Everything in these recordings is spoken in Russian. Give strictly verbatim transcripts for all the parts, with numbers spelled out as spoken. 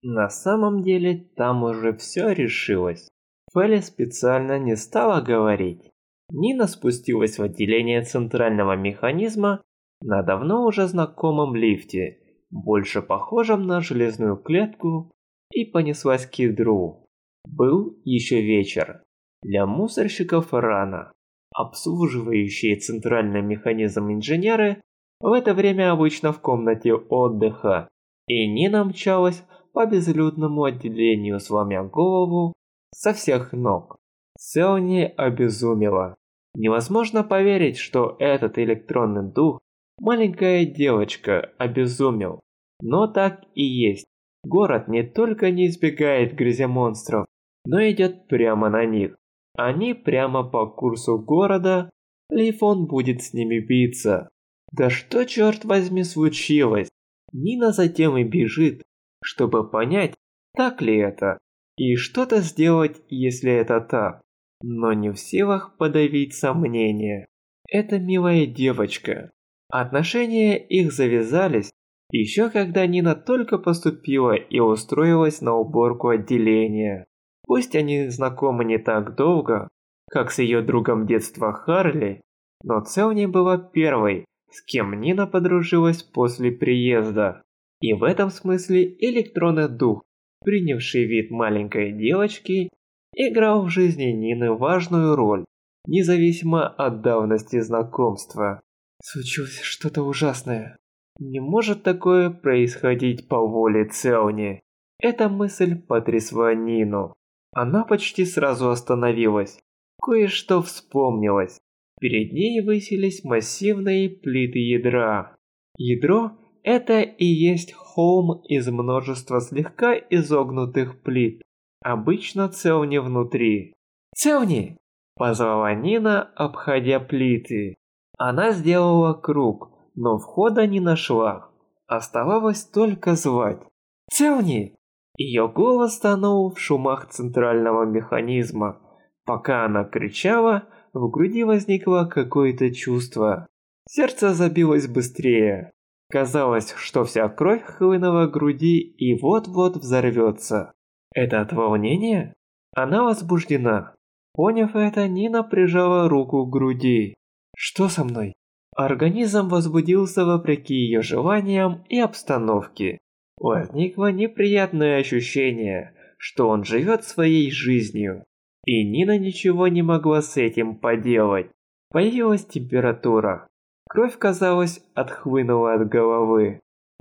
На самом деле там уже все решилось. Фелли специально не стала говорить. Нина спустилась в отделение центрального механизма на давно уже знакомом лифте, больше похожем на железную клетку, и понеслась к ядру. Был еще вечер. Для мусорщиков рано. Обслуживающие центральный механизм инженеры в это время обычно в комнате отдыха, и Нина мчалась по безлюдному отделению, сломя голову со всех ног. Селни обезумела. Невозможно поверить, что этот электронный дух, маленькая девочка, обезумел. Но так и есть. Город не только не избегает гряземонстров, но идет прямо на них. Они прямо по курсу города, Лейфон будет с ними биться. Да что, черт возьми, случилось? Нина затем и бежит, чтобы понять, так ли это, и что-то сделать, если это так. Но не в силах подавить сомнения. Это милая девочка. Отношения их завязались, еще когда Нина только поступила и устроилась на уборку отделения. Пусть они знакомы не так долго, как с ее другом детства Харли, но Целни была первой, с кем Нина подружилась после приезда. И в этом смысле электронный дух, принявший вид маленькой девочки, играл в жизни Нины важную роль, независимо от давности знакомства. Случилось что-то ужасное. Не может такое происходить по воле Целни. Эта мысль потрясла Нину. Она почти сразу остановилась. Кое-что вспомнилось. Перед ней высились массивные плиты ядра. Ядро – это и есть холм из множества слегка изогнутых плит. Обычно Целни внутри. «Целни!» – позвала Нина, обходя плиты. Она сделала круг, но входа не нашла. Оставалось только звать. «Целни!» Ее голос тонул в шумах центрального механизма. Пока она кричала, в груди возникло какое-то чувство. Сердце забилось быстрее. Казалось, что вся кровь хлынула к груди и вот-вот взорвется. Это от волнения? Она возбуждена. Поняв это, Нина прижала руку к груди. Что со мной? Организм возбудился вопреки ее желаниям и обстановке. Возникло неприятное ощущение, что он живет своей жизнью. И Нина ничего не могла с этим поделать. Появилась температура. Кровь, казалось, отхлынула от головы.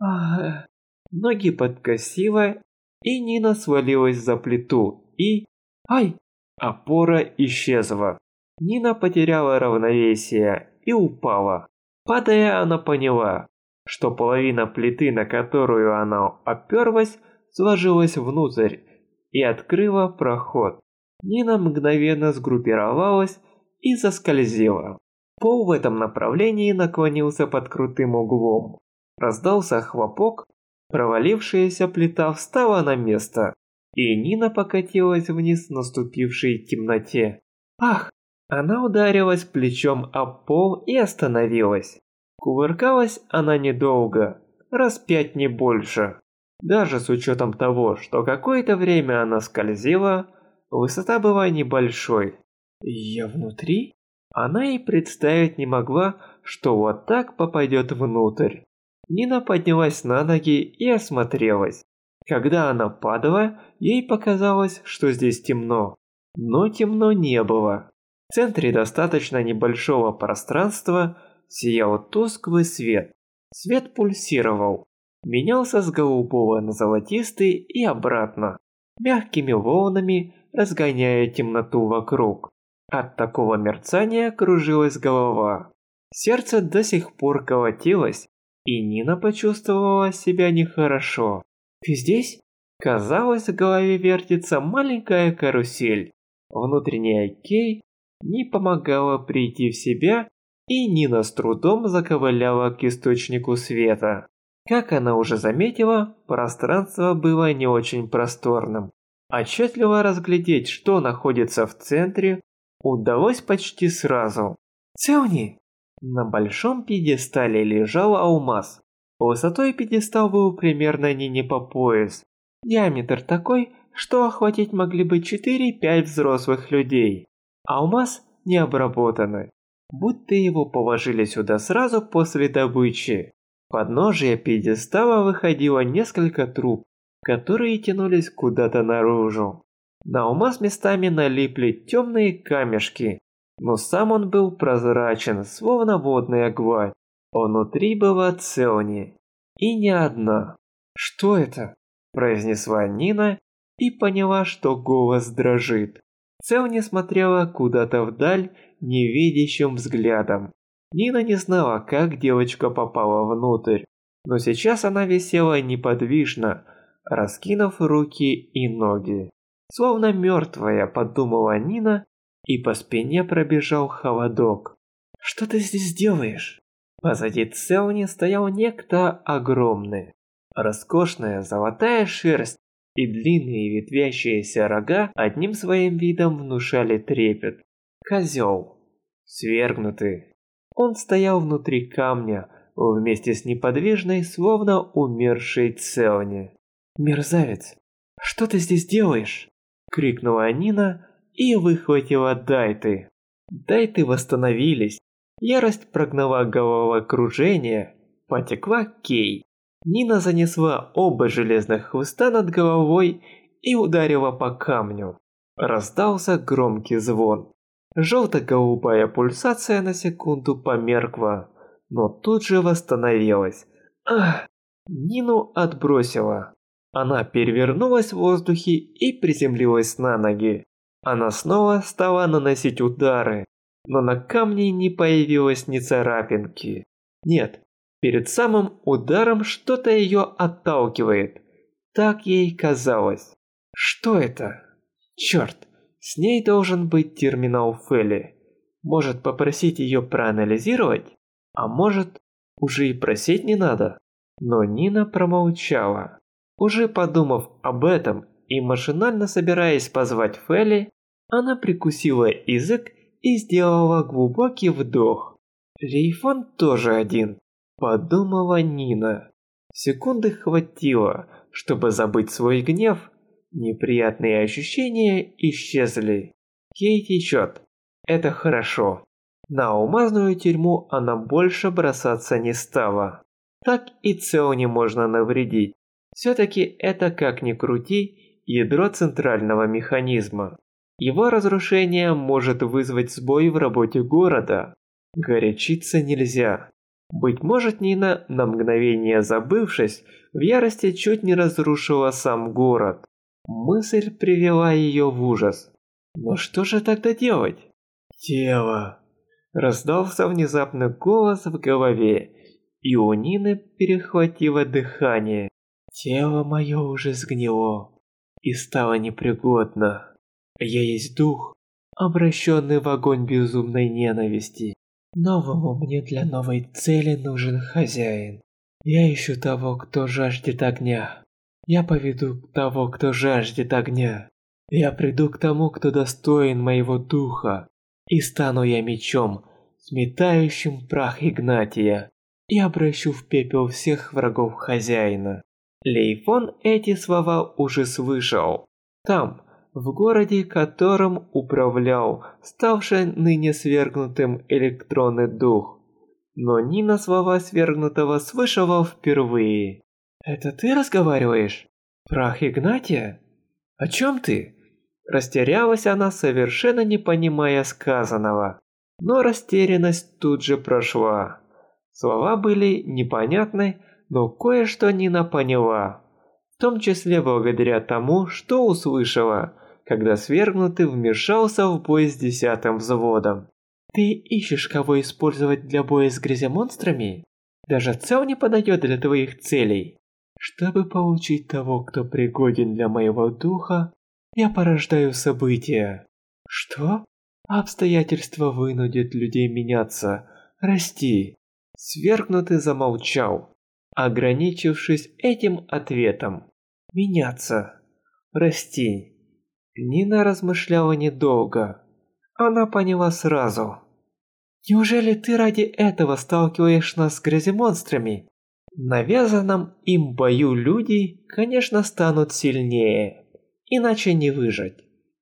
Ах. Ноги подкосило, и Нина свалилась за плиту, и... Ай! Опора исчезла. Нина потеряла равновесие и упала. Падая, она поняла, что половина плиты, на которую она оперлась, сложилась внутрь и открыла проход. Нина мгновенно сгруппировалась и заскользила. Пол в этом направлении наклонился под крутым углом. Раздался хлопок, провалившаяся плита встала на место, и Нина покатилась вниз в наступившей темноте. Ах! Она ударилась плечом об пол и остановилась. Кувыркалась она недолго, раз пять не больше. Даже с учетом того, что какое-то время она скользила, высота была небольшой. Я внутри? Она и представить не могла, что вот так попадет внутрь. Нина поднялась на ноги и осмотрелась. Когда она падала, ей показалось, что здесь темно. Но темно не было. В центре достаточно небольшого пространства сиял тусклый свет. Свет пульсировал. Менялся с голубого на золотистый и обратно, мягкими волнами разгоняя темноту вокруг. От такого мерцания кружилась голова. Сердце до сих пор колотилось, и Нина почувствовала себя нехорошо. «Ты здесь?» Казалось, в голове вертится маленькая карусель. Внутренняя Кей не помогала прийти в себя, и Нина с трудом заковыляла к источнику света. Как она уже заметила, пространство было не очень просторным. Отчетливо разглядеть, что находится в центре, удалось почти сразу. «Целни!» На большом пьедестале лежал алмаз. Высотой пьедестал был примерно Нине по пояс. Диаметр такой, что охватить могли бы четыре-пять взрослых людей. Алмаз не обработанный, будто его положили сюда сразу после добычи. Подножие пьедестала выходило несколько труб, которые тянулись куда-то наружу. На алмаз местами налипли темные камешки, но сам он был прозрачен, словно водная гладь. Внутри была Целни, и не одна. «Что это?» – произнесла Нина и поняла, что голос дрожит. Целни смотрела куда-то вдаль невидящим взглядом. Нина не знала, как девочка попала внутрь, но сейчас она висела неподвижно, раскинув руки и ноги. Словно мертвая, подумала Нина, и по спине пробежал холодок. «Что ты здесь делаешь?» Позади Целни стоял некто огромный. Роскошная золотая шерсть и длинные ветвящиеся рога одним своим видом внушали трепет. Козел. Свергнутый. Он стоял внутри камня, вместе с неподвижной, словно умершей Целни. «Мерзавец, что ты здесь делаешь?» – крикнула Нина и выхватила дайты. Дайты восстановились. Ярость прогнала головокружение, потекла Кей. Нина занесла оба железных хвоста над головой и ударила по камню. Раздался громкий звон. Желто-голубая пульсация на секунду померкла, но тут же восстановилась. Ах! Нину отбросила. Она перевернулась в воздухе и приземлилась на ноги. Она снова стала наносить удары, но на камне не появилось ни царапинки. Нет, перед самым ударом что-то ее отталкивает. Так ей казалось. Что это? Черт, с ней должен быть терминал Фелли. Может, попросить ее проанализировать? А может, уже и просить не надо? Но Нина промолчала. Уже подумав об этом и машинально собираясь позвать Фелли, она прикусила язык и сделала глубокий вдох. Лейфон тоже один, подумала Нина. Секунды хватило, чтобы забыть свой гнев. Неприятные ощущения исчезли. Кей течет. Это хорошо. На алмазную тюрьму она больше бросаться не стала. Так и Целни можно навредить. Все-таки это, как ни крути, ядро центрального механизма. Его разрушение может вызвать сбой в работе города. Горячиться нельзя. Быть может, Нина, на мгновение забывшись, в ярости чуть не разрушила сам город. Мысль привела ее в ужас. Но что же тогда делать? Тело. Раздался внезапно голос в голове, и у Нины перехватило дыхание. Тело мое уже сгнило и стало непригодно. Я есть дух, обращенный в огонь безумной ненависти. Новому мне для новой цели нужен хозяин. Я ищу того, кто жаждет огня. Я поведу того, кто жаждет огня. Я приду к тому, кто достоин моего духа. И стану я мечом, сметающим прах Игнатия. И обращу в пепел всех врагов хозяина. Лейфон эти слова уже слышал. Там, в городе, которым управлял ставший ныне свергнутым электронный дух. Но Нина слова свергнутого слышала впервые. «Это ты разговариваешь? Прах Игнатия? О чем ты?» Растерялась она, совершенно не понимая сказанного. Но растерянность тут же прошла. Слова были непонятны, но кое-что Нина поняла. В том числе благодаря тому, что услышала, когда свергнутый вмешался в бой с десятым взводом. «Ты ищешь, кого использовать для боя с гряземонстрами? Даже Цел не подойдет для твоих целей. Чтобы получить того, кто пригоден для моего духа, я порождаю события». «Что?» «Обстоятельства вынудят людей меняться, расти». Свергнутый замолчал, ограничившись этим ответом. «Меняться, расти». Нина размышляла недолго. Она поняла сразу. «Неужели ты ради этого сталкиваешь нас с гряземонстрами? навязанном им бою люди, конечно, станут сильнее, иначе не выжить.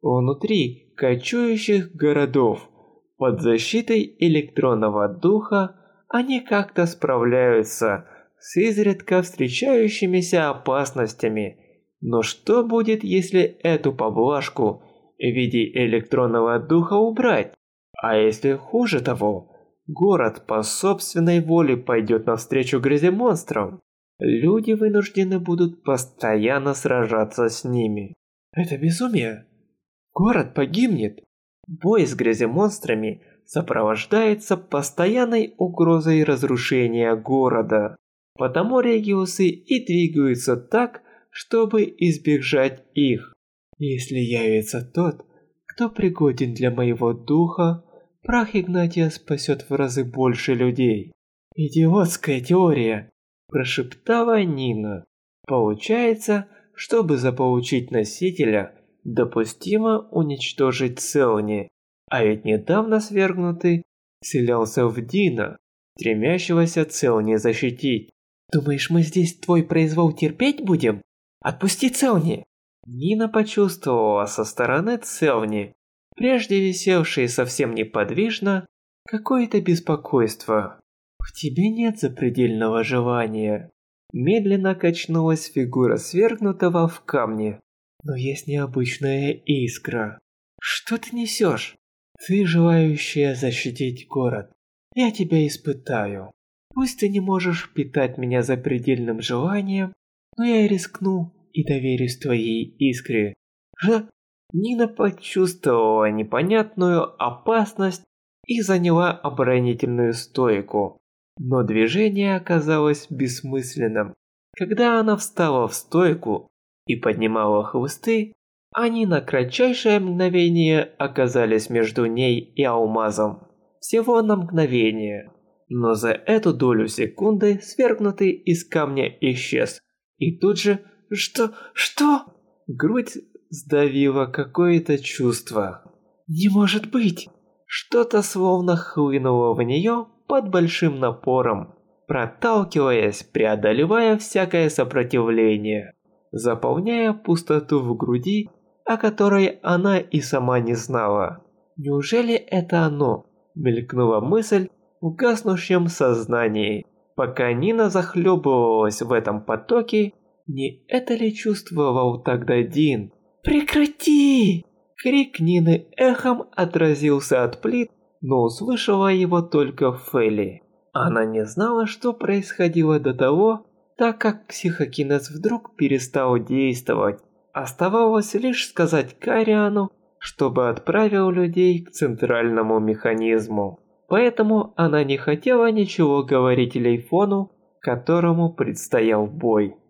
Внутри кочующих городов, под защитой электронного духа, они как-то справляются с изредка встречающимися опасностями. Но что будет, если эту поблажку в виде электронного духа убрать? А если хуже того, город по собственной воле пойдет навстречу грязи монстрам? Люди вынуждены будут постоянно сражаться с ними. Это безумие. Город погибнет. Бой с гряземонстрами сопровождается постоянной угрозой разрушения города. Потому региусы и двигаются так, чтобы избежать их. Если явится тот, кто пригоден для моего духа, прах Игнатия спасет в разы больше людей. Идиотская теория, прошептала Нина. Получается, чтобы заполучить носителя, допустимо уничтожить Целни. А ведь недавно свергнутый вселялся в Дина, стремящегося Целни защитить. Думаешь, мы здесь твой произвол терпеть будем? Отпусти Целни! Нина почувствовала со стороны Целни, прежде висевшей совсем неподвижно, какое-то беспокойство. В тебе нет запредельного желания. Медленно качнулась фигура свергнутого в камне. Но есть необычная искра. Что ты несешь? Ты желающая защитить город. Я тебя испытаю. Пусть ты не можешь питать меня запредельным желанием, но я рискну и доверюсь твоей искре. Ж... Нина почувствовала непонятную опасность и заняла оборонительную стойку. Но движение оказалось бессмысленным. Когда она встала в стойку и поднимала хвосты, они на кратчайшее мгновение оказались между ней и алмазом. Всего на мгновение. Но за эту долю секунды свергнутый из камня исчез. И тут же... Что? Что? Грудь сдавила какое-то чувство. Не может быть! Что-то словно хлынуло в нее под большим напором, проталкиваясь, преодолевая всякое сопротивление, заполняя пустоту в груди, о которой она и сама не знала. Неужели это оно? Мелькнула мысль в гаснущем сознании. Пока Нина захлебывалась в этом потоке, не это ли чувствовал тогда Дин? «Прекрати!» Крик Нины эхом отразился от плит, но услышала его только Фелли. Она не знала, что происходило до того, так как психокинез вдруг перестал действовать. Оставалось лишь сказать Кариану, чтобы отправил людей к центральному механизму. Поэтому она не хотела ничего говорить Лейфону, которому предстоял бой.